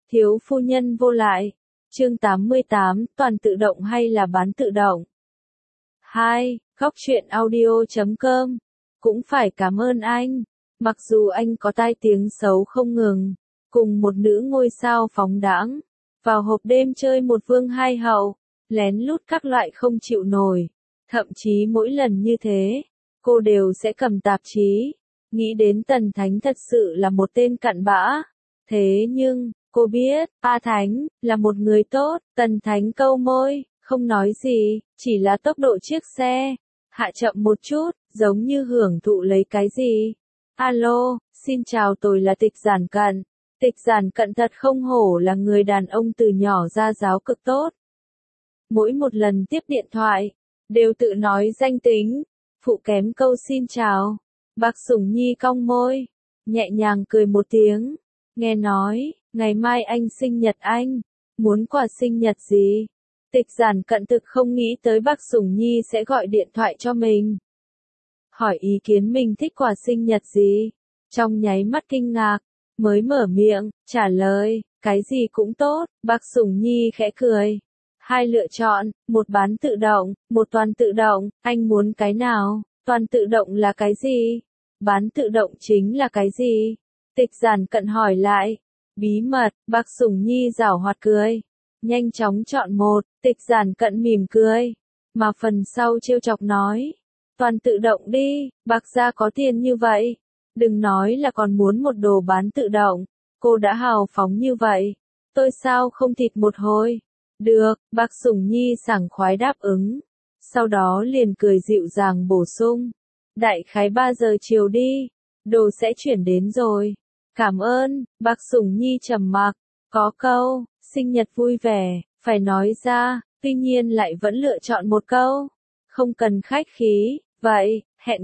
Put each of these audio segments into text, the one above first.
Thiếu phu nhân vô lại. Chương 88, toàn tự động hay là bán tự động? 2. Góc truyện audio.com. Cũng phải cảm ơn anh. Mặc dù anh có tai tiếng xấu không ngừng, cùng một nữ ngôi sao phóng đãng, vào hộp đêm chơi một vương hai hậu, lén lút các loại không chịu nổi. Thậm chí mỗi lần như thế, cô đều sẽ cầm tạp chí, nghĩ đến Tần Thánh thật sự là một tên cặn bã. Thế nhưng, cô biết, A Thánh, là một người tốt. Tần Thánh câu môi, không nói gì, chỉ là tốc độ chiếc xe hạ chậm một chút, giống như hưởng thụ lấy cái gì. Alo, xin chào, tôi là Tịch Giản Cận. Tịch Giản Cận thật không hổ là người đàn ông từ nhỏ ra giáo cực tốt. Mỗi một lần tiếp điện thoại, đều tự nói danh tính, phụ kém câu xin chào. Bác Sủng Nhi cong môi, nhẹ nhàng cười một tiếng. Nghe nói, ngày mai anh sinh nhật anh, muốn quà sinh nhật gì? Tịch Giản Cận thực không nghĩ tới bác Sủng Nhi sẽ gọi điện thoại cho mình. Hỏi ý kiến mình thích quà sinh nhật gì? Trong nháy mắt kinh ngạc, mới mở miệng, trả lời, cái gì cũng tốt. Bác Sủng Nhi khẽ cười. Hai lựa chọn, một bán tự động, một toàn tự động, anh muốn cái nào? Toàn tự động là cái gì? Bán tự động chính là cái gì? Tịch Giản Cận hỏi lại. Bí mật, bác Sủng Nhi giảo hoạt cười. Nhanh chóng chọn một. Tịch Giản Cận mỉm cười, mà phần sau trêu chọc nói. Toàn tự động đi, bác gia có tiền như vậy. Đừng nói là còn muốn một đồ bán tự động. Cô đã hào phóng như vậy. Tôi sao không thịt một hồi? Được, bác Sủng Nhi sảng khoái đáp ứng. Sau đó liền cười dịu dàng bổ sung. Đại khái 3 giờ chiều đi. Đồ sẽ chuyển đến rồi. Cảm ơn, bác Sủng Nhi trầm mặc. Có câu, sinh nhật vui vẻ, phải nói ra, tuy nhiên lại vẫn lựa chọn một câu. Không cần khách khí, vậy, hẹn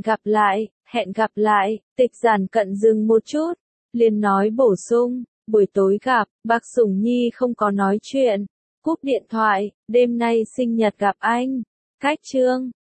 gặp lại, Tịch Giản Cận dừng một chút, liền nói bổ sung, buổi tối gặp. Bác Sủng Nhi không có nói chuyện, cúp điện thoại, đêm nay sinh nhật gặp anh. Cách chương